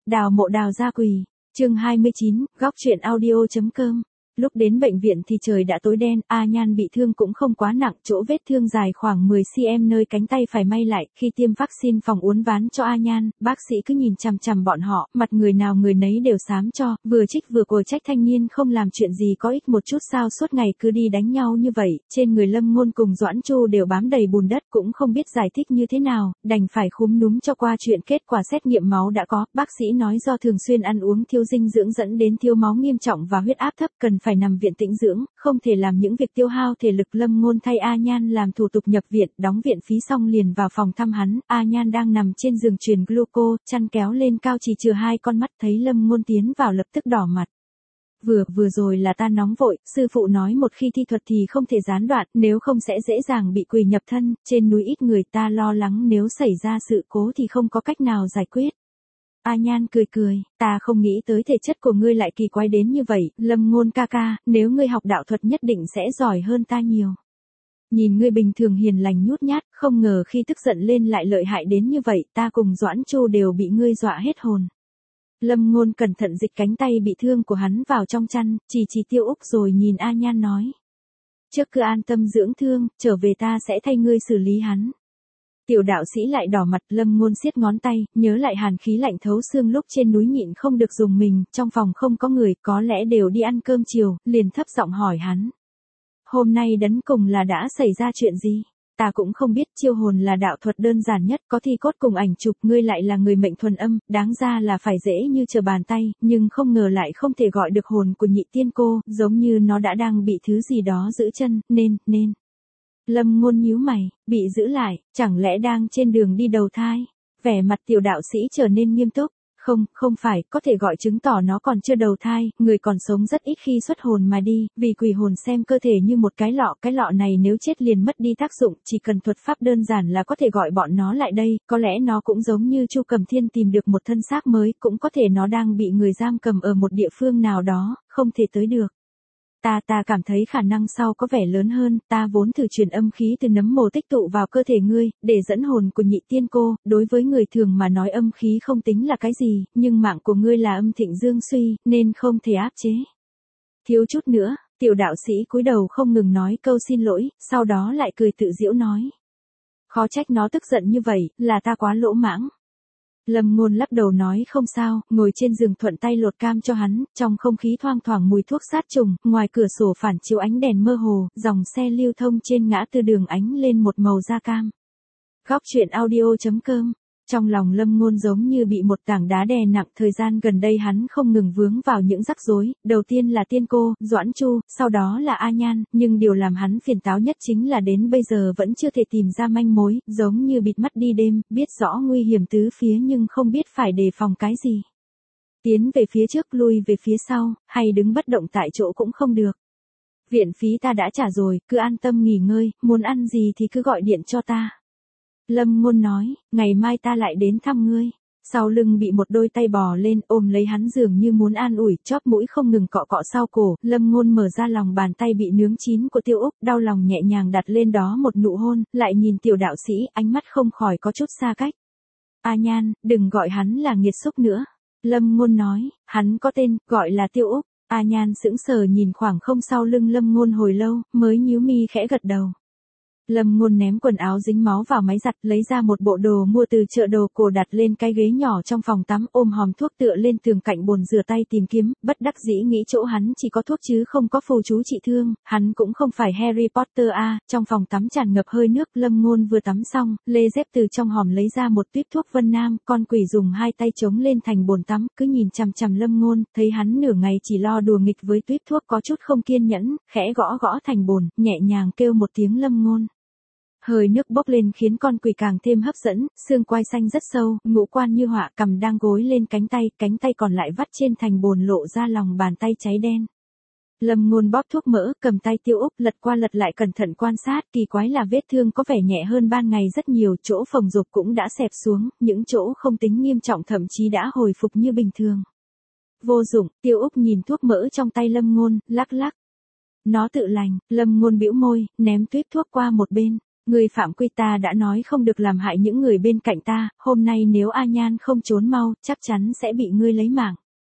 Đào mộ đào gia quỳ. Chương 29, góc truyện audio.com. Lúc đến bệnh viện thì trời đã tối đen, A Nhan bị thương cũng không quá nặng, chỗ vết thương dài khoảng 10 cm nơi cánh tay phải may lại. Khi tiêm vaccine phòng uốn ván cho A Nhan, bác sĩ cứ nhìn chằm chằm bọn họ, mặt người nào người nấy đều xám cho, vừa trích vừa cồ trách thanh niên không làm chuyện gì có ích một chút sao suốt ngày cứ đi đánh nhau như vậy. Trên người Lâm Ngôn cùng Doãn Chu đều bám đầy bùn đất, cũng không biết giải thích như thế nào, đành phải khúm núm cho qua chuyện. Kết quả xét nghiệm máu đã có, bác sĩ nói do thường xuyên ăn uống thiếu dinh dưỡng dẫn đến thiếu máu nghiêm trọng và huyết áp thấp, cần phải nằm viện tĩnh dưỡng, không thể làm những việc tiêu hao thể lực. Lâm Ngôn thay A Nhan làm thủ tục nhập viện, đóng viện phí xong liền vào phòng thăm hắn. A Nhan đang nằm trên giường truyền gluco, chăn kéo lên cao chỉ chừa hai con mắt, thấy Lâm Ngôn tiến vào lập tức đỏ mặt. Vừa rồi là ta nóng vội, sư phụ nói một khi thi thuật thì không thể gián đoạn, nếu không sẽ dễ dàng bị quỳ nhập thân, trên núi ít người, ta lo lắng nếu xảy ra sự cố thì không có cách nào giải quyết. A Nhan cười, ta không nghĩ tới thể chất của ngươi lại kỳ quái đến như vậy, Lâm Ngôn ca ca, nếu ngươi học đạo thuật nhất định sẽ giỏi hơn ta nhiều. Nhìn ngươi bình thường hiền lành nhút nhát, không ngờ khi tức giận lên lại lợi hại đến như vậy, ta cùng Doãn Chu đều bị ngươi dọa hết hồn. Lâm Ngôn cẩn thận dịch cánh tay bị thương của hắn vào trong chăn, chỉ Tiêu Úc rồi nhìn A Nhan nói. Trước cứ an tâm dưỡng thương, trở về ta sẽ thay ngươi xử lý hắn. Tiểu đạo sĩ lại đỏ mặt. Lâm Ngôn siết ngón tay, nhớ lại hàn khí lạnh thấu xương lúc trên núi nhịn không được dùng mình, trong phòng không có người, có lẽ đều đi ăn cơm chiều, liền thấp giọng hỏi hắn. Hôm nay đến cùng là đã xảy ra chuyện gì? Ta cũng không biết, chiêu hồn là đạo thuật đơn giản nhất, có thi cốt cùng ảnh chụp, ngươi lại là người mệnh thuần âm, đáng ra là phải dễ như trở bàn tay, nhưng không ngờ lại không thể gọi được hồn của nhị tiên cô, giống như nó đã đang bị thứ gì đó giữ chân, nên. Lâm Ngôn nhíu mày, bị giữ lại, chẳng lẽ đang trên đường đi đầu thai? Vẻ mặt tiểu đạo sĩ trở nên nghiêm túc. Không phải, có thể gọi chứng tỏ nó còn chưa đầu thai, người còn sống rất ít khi xuất hồn mà đi, vì quỷ hồn xem cơ thể như một cái lọ này nếu chết liền mất đi tác dụng, chỉ cần thuật pháp đơn giản là có thể gọi bọn nó lại đây, có lẽ nó cũng giống như Chu Cầm Thiên tìm được một thân xác mới, cũng có thể nó đang bị người giam cầm ở một địa phương nào đó, không thể tới được. Ta cảm thấy khả năng sau có vẻ lớn hơn, ta vốn thử truyền âm khí từ nấm mồ tích tụ vào cơ thể ngươi, để dẫn hồn của nhị tiên cô, đối với người thường mà nói âm khí không tính là cái gì, nhưng mạng của ngươi là âm thịnh dương suy, nên không thể áp chế. Thiếu chút nữa, tiểu đạo sĩ cúi đầu không ngừng nói câu xin lỗi, sau đó lại cười tự giễu nói. Khó trách nó tức giận như vậy, là ta quá lỗ mãng. Lâm Ngôn lắc đầu nói không sao, ngồi trên giường thuận tay lột cam cho hắn, trong không khí thoang thoảng mùi thuốc sát trùng, ngoài cửa sổ phản chiếu ánh đèn mơ hồ, dòng xe lưu thông trên ngã tư đường ánh lên một màu da cam. Góc truyện audio.com. Trong lòng Lâm Ngôn giống như bị một tảng đá đè nặng, thời gian gần đây hắn không ngừng vướng vào những rắc rối, đầu tiên là tiên cô, Doãn Chu, sau đó là A Nhan, nhưng điều làm hắn phiền táo nhất chính là đến bây giờ vẫn chưa thể tìm ra manh mối, giống như bịt mắt đi đêm, biết rõ nguy hiểm tứ phía nhưng không biết phải đề phòng cái gì. Tiến về phía trước lui về phía sau, hay đứng bất động tại chỗ cũng không được. Viện phí ta đã trả rồi, cứ an tâm nghỉ ngơi, muốn ăn gì thì cứ gọi điện cho ta. Lâm Ngôn nói, ngày mai ta lại đến thăm ngươi. Sau lưng bị một đôi tay bò lên ôm lấy hắn dường như muốn an ủi, chóp mũi không ngừng cọ sau cổ. Lâm Ngôn mở ra lòng bàn tay bị nướng chín của Tiêu Úc, đau lòng nhẹ nhàng đặt lên đó một nụ hôn, lại nhìn tiểu đạo sĩ, ánh mắt không khỏi có chút xa cách. A Nhan, đừng gọi hắn là nghiệt xúc nữa. Lâm Ngôn nói, hắn có tên, gọi là Tiêu Úc. A Nhan sững sờ nhìn khoảng không sau lưng Lâm Ngôn hồi lâu, mới nhíu mi khẽ gật đầu. Lâm Ngôn ném quần áo dính máu vào máy giặt, lấy ra một bộ đồ mua từ chợ đồ cổ đặt lên cái ghế nhỏ trong phòng tắm, ôm hòm thuốc tựa lên tường cạnh bồn rửa tay tìm kiếm, bất đắc dĩ nghĩ chỗ hắn chỉ có thuốc chứ không có phù chú trị thương, hắn cũng không phải Harry Potter a. Trong phòng tắm tràn ngập hơi nước, Lâm Ngôn vừa tắm xong, lê dép từ trong hòm lấy ra một tuyếp thuốc Vân Nam, con quỷ dùng hai tay chống lên thành bồn tắm, cứ nhìn chằm chằm Lâm Ngôn, thấy hắn nửa ngày chỉ lo đùa nghịch với tuyếp thuốc có chút không kiên nhẫn, khẽ gõ thành bồn, nhẹ nhàng kêu một tiếng Lâm Ngôn. Hơi nước bốc lên khiến con quỷ càng thêm hấp dẫn, xương quai xanh rất sâu, ngũ quan như họa, cằm đang gối lên cánh tay còn lại vắt trên thành bồn lộ ra lòng bàn tay cháy đen. Lâm Ngôn bóp thuốc mỡ, cầm tay Tiêu Úc, lật qua lật lại cẩn thận quan sát, kỳ quái là vết thương có vẻ nhẹ hơn ban ngày rất nhiều, chỗ phồng rộp cũng đã xẹp xuống, những chỗ không tính nghiêm trọng thậm chí đã hồi phục như bình thường. Vô dụng, Tiêu Úc nhìn thuốc mỡ trong tay Lâm Ngôn, lắc. Nó tự lành, Lâm Ngôn bĩu môi, ném tuyếp thuốc qua một bên. Người phạm quy ta đã nói không được làm hại những người bên cạnh ta, hôm nay nếu A Nhan không trốn mau, chắc chắn sẽ bị ngươi lấy mạng.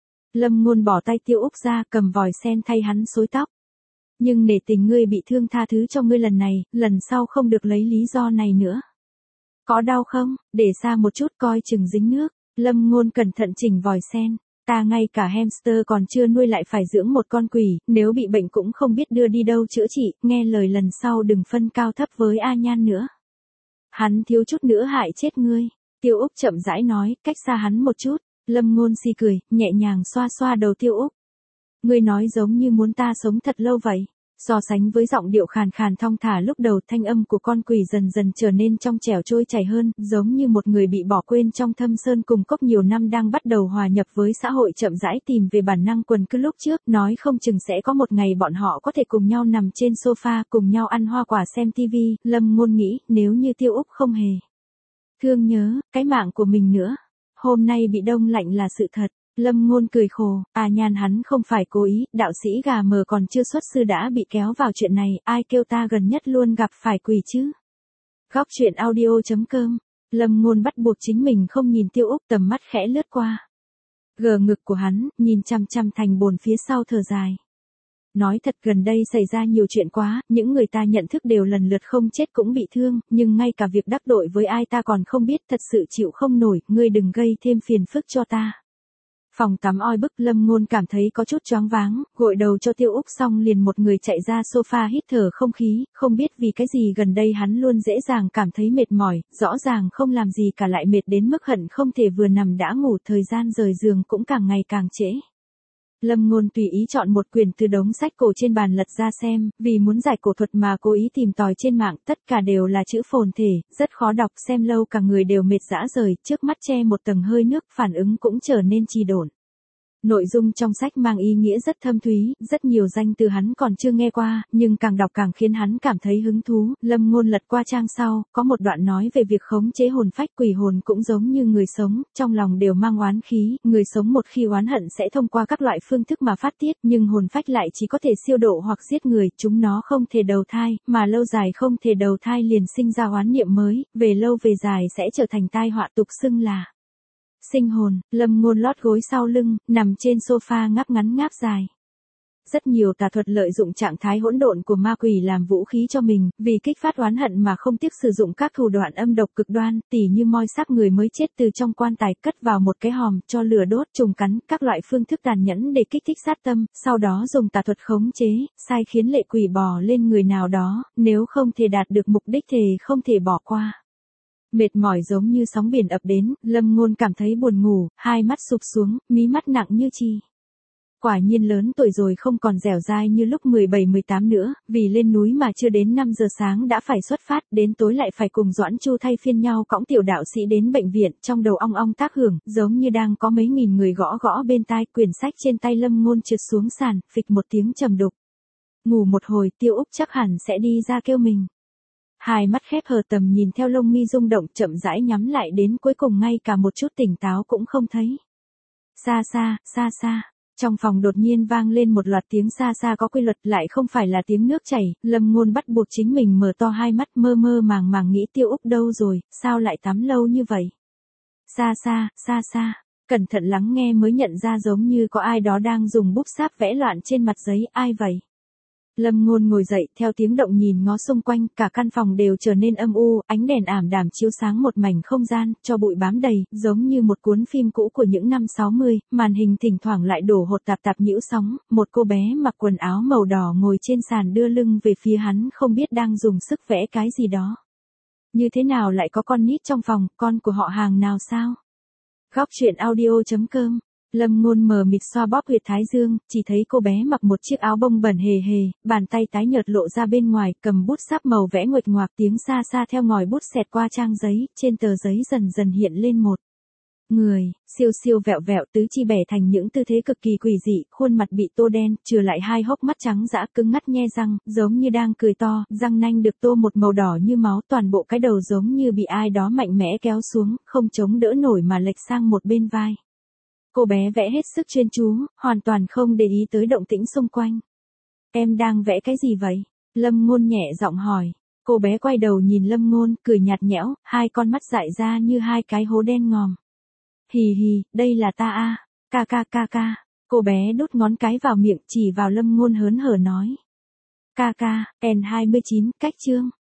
Lâm Ngôn bỏ tay Tiêu Úc ra, cầm vòi sen thay hắn xối tóc. Nhưng nể tình ngươi bị thương, tha thứ cho ngươi lần này, lần sau không được lấy lý do này nữa. Có đau không? Để xa một chút coi chừng dính nước. Lâm Ngôn cẩn thận chỉnh vòi sen. Ta ngay cả hamster còn chưa nuôi lại phải dưỡng một con quỷ, nếu bị bệnh cũng không biết đưa đi đâu chữa trị, nghe lời lần sau đừng phân cao thấp với A Nhan nữa. Hắn thiếu chút nữa hại chết ngươi. Tiêu Úc chậm rãi nói, cách xa hắn một chút. Lâm Ngôn si cười, nhẹ nhàng xoa xoa đầu Tiêu Úc. Ngươi nói giống như muốn ta sống thật lâu vậy. So sánh với giọng điệu khàn khàn thong thả lúc đầu, thanh âm của con quỷ dần dần trở nên trong trẻo trôi chảy hơn, giống như một người bị bỏ quên trong thâm sơn cùng cốc nhiều năm đang bắt đầu hòa nhập với xã hội, chậm rãi tìm về bản năng quần cư lúc trước, nói không chừng sẽ có một ngày bọn họ có thể cùng nhau nằm trên sofa, cùng nhau ăn hoa quả xem tivi. Lâm Ngôn nghĩ, nếu như Tiêu Úc không hề thương nhớ cái mạng của mình nữa, hôm nay bị đông lạnh là sự thật. Lâm Ngôn cười khổ, A Nhan hắn không phải cố ý, đạo sĩ gà mờ còn chưa xuất sư đã bị kéo vào chuyện này, ai kêu ta gần nhất luôn gặp phải quỷ chứ. Góc truyện audio.com, Lâm Ngôn bắt buộc chính mình không nhìn Tiêu Úc, tầm mắt khẽ lướt qua gờ ngực của hắn, nhìn chăm chăm thành bồn phía sau, thở dài. Nói thật gần đây xảy ra nhiều chuyện quá, những người ta nhận thức đều lần lượt không chết cũng bị thương, nhưng ngay cả việc đắc tội với ai ta còn không biết, thật sự chịu không nổi, ngươi đừng gây thêm phiền phức cho ta. Phòng tắm oi bức, Lâm Ngôn cảm thấy có chút choáng váng, gội đầu cho Tiêu Úc xong liền một người chạy ra sofa hít thở không khí, không biết vì cái gì gần đây hắn luôn dễ dàng cảm thấy mệt mỏi, rõ ràng không làm gì cả lại mệt đến mức hận không thể vừa nằm đã ngủ, thời gian rời giường cũng càng ngày càng trễ. Lâm Ngôn tùy ý chọn một quyển từ đống sách cổ trên bàn lật ra xem, vì muốn giải cổ thuật mà cố ý tìm tòi trên mạng, tất cả đều là chữ phồn thể, rất khó đọc, xem lâu cả người đều mệt rã rời, trước mắt che một tầng hơi nước, phản ứng cũng trở nên trì độn. Nội dung trong sách mang ý nghĩa rất thâm thúy, rất nhiều danh từ hắn còn chưa nghe qua, nhưng càng đọc càng khiến hắn cảm thấy hứng thú. Lâm Ngôn lật qua trang sau, có một đoạn nói về việc khống chế hồn phách. Quỷ hồn cũng giống như người sống, trong lòng đều mang oán khí, người sống một khi oán hận sẽ thông qua các loại phương thức mà phát tiết, nhưng hồn phách lại chỉ có thể siêu độ hoặc giết người, chúng nó không thể đầu thai, mà lâu dài không thể đầu thai liền sinh ra oán niệm mới, về lâu về dài sẽ trở thành tai họa, tục xưng là sinh hồn. Lâm Ngôn lót gối sau lưng, nằm trên sofa ngáp ngắn ngáp dài. Rất nhiều tà thuật lợi dụng trạng thái hỗn độn của ma quỷ làm vũ khí cho mình, vì kích phát oán hận mà không tiếc sử dụng các thủ đoạn âm độc cực đoan, tỉ như moi xác người mới chết từ trong quan tài cất vào một cái hòm, cho lửa đốt, trùng cắn, các loại phương thức tàn nhẫn để kích thích sát tâm, sau đó dùng tà thuật khống chế, sai khiến lệ quỷ bò lên người nào đó, nếu không thể đạt được mục đích thì không thể bỏ qua. Mệt mỏi giống như sóng biển ập đến, Lâm Ngôn cảm thấy buồn ngủ, hai mắt sụp xuống, mí mắt nặng như chì. Quả nhiên lớn tuổi rồi không còn dẻo dai như lúc 17-18 nữa, vì lên núi mà chưa đến 5 giờ sáng đã phải xuất phát, đến tối lại phải cùng Doãn Chu thay phiên nhau cõng tiểu đạo sĩ đến bệnh viện, trong đầu ong ong tác hưởng, giống như đang có mấy nghìn người gõ gõ bên tai, quyển sách trên tay Lâm Ngôn trượt xuống sàn, phịch một tiếng trầm đục. Ngủ một hồi, Tiêu Úc chắc hẳn sẽ đi ra kêu mình. Hai mắt khép hờ tầm nhìn theo lông mi rung động, chậm rãi nhắm lại, đến cuối cùng ngay cả một chút tỉnh táo cũng không thấy. Xa xa, xa xa. Trong phòng đột nhiên vang lên một loạt tiếng xa xa có quy luật, lại không phải là tiếng nước chảy. Lâm Ngôn bắt buộc chính mình mở to hai mắt, mơ mơ màng màng nghĩ Tiêu Úc đâu rồi, sao lại tắm lâu như vậy. Xa xa, xa xa. Cẩn thận lắng nghe mới nhận ra giống như có ai đó đang dùng bút sáp vẽ loạn trên mặt giấy, ai vậy? Lâm Ngôn ngồi dậy, theo tiếng động nhìn ngó xung quanh, cả căn phòng đều trở nên âm u, ánh đèn ảm đạm chiếu sáng một mảnh không gian, cho bụi bám đầy, giống như một cuốn phim cũ của những năm 60, màn hình thỉnh thoảng lại đổ hột tạp tạp nhiễu sóng, một cô bé mặc quần áo màu đỏ ngồi trên sàn đưa lưng về phía hắn, không biết đang dùng sức vẽ cái gì đó. Như thế nào lại có con nít trong phòng, con của họ hàng nào sao? Góc truyện audio.com. Lâm Ngôn mờ mịt xoa bóp huyệt thái dương, chỉ thấy cô bé mặc một chiếc áo bông bẩn hề hề, bàn tay tái nhợt lộ ra bên ngoài, cầm bút sáp màu vẽ nguệch ngoạc, tiếng xa xa theo ngòi bút xẹt qua trang giấy, trên tờ giấy dần dần hiện lên một người, siêu siêu vẹo vẹo, tứ chi bẻ thành những tư thế cực kỳ quỷ dị, khuôn mặt bị tô đen, trừ lại hai hốc mắt trắng dã cứng ngắt nhe răng, giống như đang cười to, răng nanh được tô một màu đỏ như máu, toàn bộ cái đầu giống như bị ai đó mạnh mẽ kéo xuống, không chống đỡ nổi mà lệch sang một bên vai. Cô bé vẽ hết sức chuyên chú, hoàn toàn không để ý tới động tĩnh xung quanh. Em đang vẽ cái gì vậy? Lâm Ngôn nhẹ giọng hỏi. Cô bé quay đầu nhìn Lâm Ngôn, cười nhạt nhẽo, hai con mắt dại ra như hai cái hố đen ngòm. Hì hì, đây là ta a, ca ca ca ca. Cô bé đút ngón cái vào miệng chỉ vào Lâm Ngôn hớn hở nói. Ca ca, N29, cách chương.